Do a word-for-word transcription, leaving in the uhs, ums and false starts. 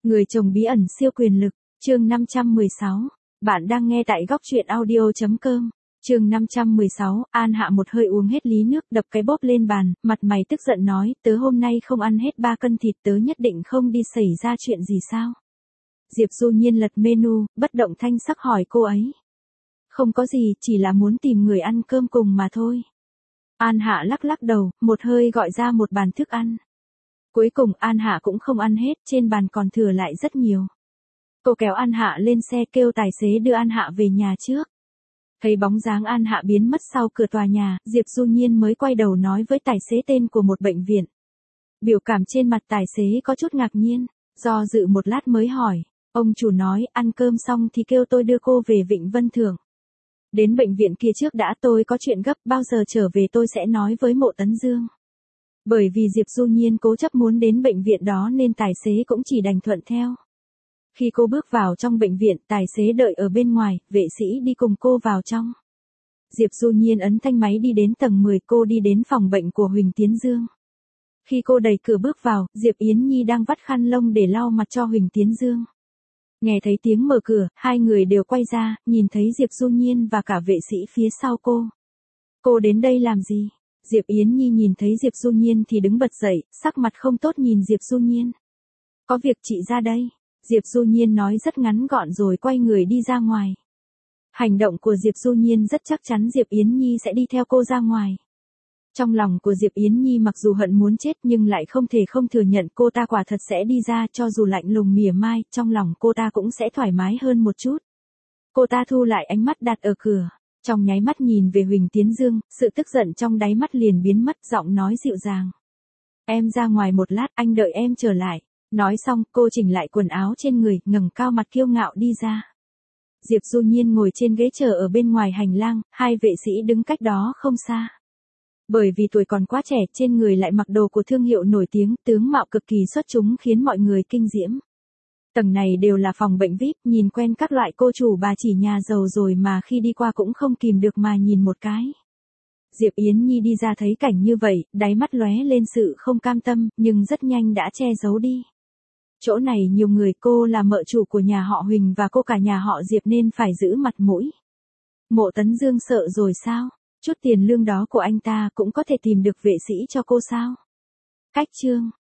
Người chồng bí ẩn siêu quyền lực, chương năm trăm mười sáu. Bạn đang nghe tại góc truyện audio chấm com. Chương năm trăm mười sáu, An Hạ một hơi uống hết lý nước, đập cái bóp lên bàn, mặt mày tức giận nói, tớ hôm nay không ăn hết ba cân thịt, tớ nhất định không đi xảy ra chuyện gì sao? Diệp Du Nhiên lật menu, bất động thanh sắc hỏi cô ấy. Không có gì, chỉ là muốn tìm người ăn cơm cùng mà thôi. An Hạ lắc lắc đầu, một hơi gọi ra một bàn thức ăn. Cuối cùng An Hạ cũng không ăn hết, trên bàn còn thừa lại rất nhiều. Cô kéo An Hạ lên xe kêu tài xế đưa An Hạ về nhà trước. Thấy bóng dáng An Hạ biến mất sau cửa tòa nhà, Diệp Du Nhiên mới quay đầu nói với tài xế tên của một bệnh viện. Biểu cảm trên mặt tài xế có chút ngạc nhiên, do dự một lát mới hỏi, ông chủ nói ăn cơm xong thì kêu tôi đưa cô về Vịnh Vân Thượng. Đến bệnh viện kia trước đã, tôi có chuyện gấp, bao giờ trở về tôi sẽ nói với Mộ Tấn Dương. Bởi vì Diệp Du Nhiên cố chấp muốn đến bệnh viện đó nên tài xế cũng chỉ đành thuận theo. Khi cô bước vào trong bệnh viện, tài xế đợi ở bên ngoài, vệ sĩ đi cùng cô vào trong. Diệp Du Nhiên ấn thanh máy đi đến tầng mười, cô đi đến phòng bệnh của Huỳnh Tiến Dương. Khi cô đẩy cửa bước vào, Diệp Yến Nhi đang vắt khăn lông để lau mặt cho Huỳnh Tiến Dương. Nghe thấy tiếng mở cửa, hai người đều quay ra, nhìn thấy Diệp Du Nhiên và cả vệ sĩ phía sau cô. Cô đến đây làm gì? Diệp Yến Nhi nhìn thấy Diệp Du Nhiên thì đứng bật dậy, sắc mặt không tốt nhìn Diệp Du Nhiên. Có việc chị ra đây. Diệp Du Nhiên nói rất ngắn gọn rồi quay người đi ra ngoài. Hành động của Diệp Du Nhiên rất chắc chắn Diệp Yến Nhi sẽ đi theo cô ra ngoài. Trong lòng của Diệp Yến Nhi mặc dù hận muốn chết nhưng lại không thể không thừa nhận cô ta quả thật sẽ đi ra, cho dù lạnh lùng mỉa mai, trong lòng cô ta cũng sẽ thoải mái hơn một chút. Cô ta thu lại ánh mắt đặt ở cửa, trong nháy mắt nhìn về Huỳnh Tiến Dương, sự tức giận trong đáy mắt liền biến mất, giọng nói dịu dàng. Em ra ngoài một lát, anh đợi em trở lại. Nói xong, cô chỉnh lại quần áo trên người, ngẩng cao mặt kiêu ngạo đi ra. Diệp Du Nhiên ngồi trên ghế chờ ở bên ngoài hành lang, hai vệ sĩ đứng cách đó không xa. Bởi vì tuổi còn quá trẻ, trên người lại mặc đồ của thương hiệu nổi tiếng, tướng mạo cực kỳ xuất chúng khiến mọi người kinh diễm. Tầng này đều là phòng bệnh vi ai pi, nhìn quen các loại cô chủ bà chỉ nhà giàu rồi mà khi đi qua cũng không kìm được mà nhìn một cái. Diệp Yến Nhi đi ra thấy cảnh như vậy, đáy mắt lóe lên sự không cam tâm, nhưng rất nhanh đã che giấu đi. Chỗ này nhiều người, cô là mợ chủ của nhà họ Huỳnh và cô cả nhà họ Diệp nên phải giữ mặt mũi. Mộ Tấn Dương sợ rồi sao? Chút tiền lương đó của anh ta cũng có thể tìm được vệ sĩ cho cô sao? Cách chương